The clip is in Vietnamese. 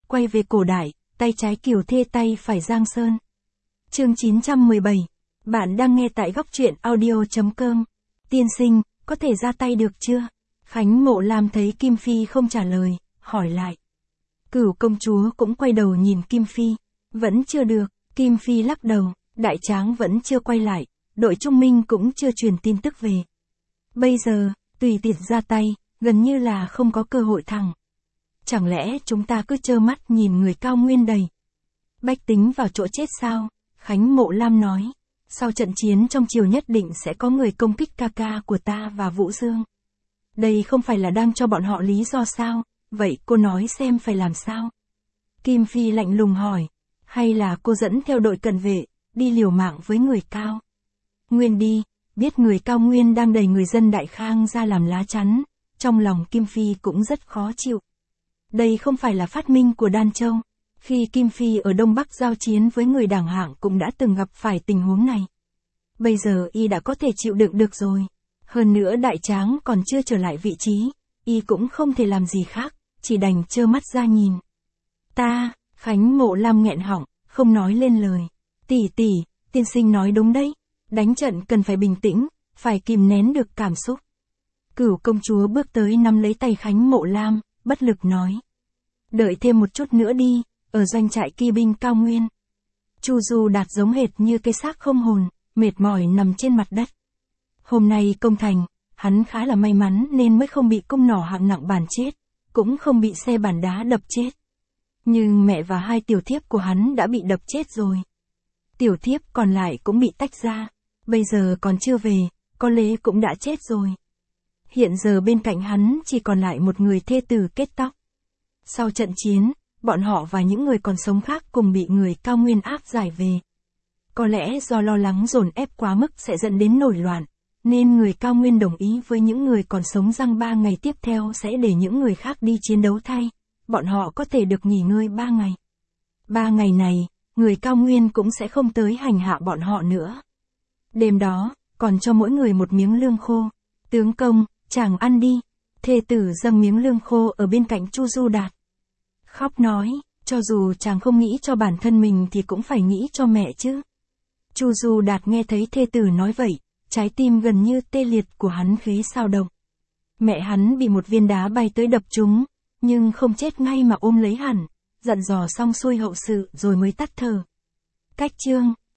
quay về cổ đại, tay trái Kiều Thê tay phải Giang Sơn. Chương 917. Bạn đang nghe tại góc truyện audio.com. Tiên sinh, có thể ra tay được chưa? Khánh Mộ Lam thấy Kim Phi không trả lời, hỏi lại. Cửu công chúa cũng quay đầu nhìn Kim Phi. Vẫn chưa được, Kim Phi lắc đầu, đại tráng vẫn chưa quay lại, đội trung minh cũng chưa truyền tin tức về. Bây giờ, tùy tiện ra tay, gần như là không có cơ hội thắng. Chẳng lẽ chúng ta cứ trơ mắt nhìn người cao nguyên đầy bách tính vào chỗ chết sao? Khánh Mộ Lam nói. Sau trận chiến trong triều nhất định sẽ có người công kích ca ca của ta và Vũ Dương. Đây không phải là đang cho bọn họ lý do sao? Vậy cô nói xem phải làm sao? Kim Phi lạnh lùng hỏi. Hay là cô dẫn theo đội cận vệ, đi liều mạng với người cao nguyên đi? Biết người cao nguyên đang đẩy người dân Đại Khang ra làm lá chắn, trong lòng Kim Phi cũng rất khó chịu. Đây không phải là phát minh của Đan Châu. Khi Kim Phi ở Đông Bắc giao chiến với người đảng Hạng cũng đã từng gặp phải tình huống này. Bây giờ y đã có thể chịu đựng được rồi. Hơn nữa đại tráng còn chưa trở lại vị trí, y cũng không thể làm gì khác, chỉ đành trơ mắt ra nhìn. Khánh Mộ Lam nghẹn họng, không nói lên lời. Tỷ, tiên sinh nói đúng đấy. Đánh trận cần phải bình tĩnh, phải kìm nén được cảm xúc. Cửu công chúa bước tới nắm lấy tay Khánh Mộ Lam, bất lực nói. Đợi thêm một chút nữa đi, ở doanh trại kỳ binh cao nguyên. Chu Du Đạt giống hệt như cái xác không hồn, mệt mỏi nằm trên mặt đất. Hôm nay công thành, hắn khá là may mắn nên mới không bị cung nỏ hạng nặng bắn chết, cũng không bị xe bản đá đập chết. Nhưng mẹ và hai tiểu thiếp của hắn đã bị đập chết rồi. Tiểu thiếp còn lại cũng bị tách ra, bây giờ còn chưa về, có lẽ cũng đã chết rồi. Hiện giờ bên cạnh hắn chỉ còn lại một người thê tử kết tóc. Sau trận chiến, bọn họ và những người còn sống khác cùng bị người cao nguyên áp giải về. Có lẽ do lo lắng dồn ép quá mức sẽ dẫn đến nổi loạn, nên người cao nguyên đồng ý với những người còn sống rằng 3 ngày tiếp theo sẽ để những người khác đi chiến đấu thay, bọn họ có thể được nghỉ ngơi 3 ngày. 3 ngày này, người cao nguyên cũng sẽ không tới hành hạ bọn họ nữa. Đêm đó, còn cho mỗi người một miếng lương khô. Tướng công, chàng ăn đi. Thê tử dâng miếng lương khô ở bên cạnh Chu Du Đạt. Khóc nói, cho dù chàng không nghĩ cho bản thân mình thì cũng phải nghĩ cho mẹ chứ. Chu Du Đạt nghe thấy thê tử nói vậy, trái tim gần như tê liệt của hắn khế sao động. Mẹ hắn bị một viên đá bay tới đập trúng, nhưng không chết ngay mà ôm lấy hẳn, dặn dò xong xuôi hậu sự rồi mới tắt thở. Cách chương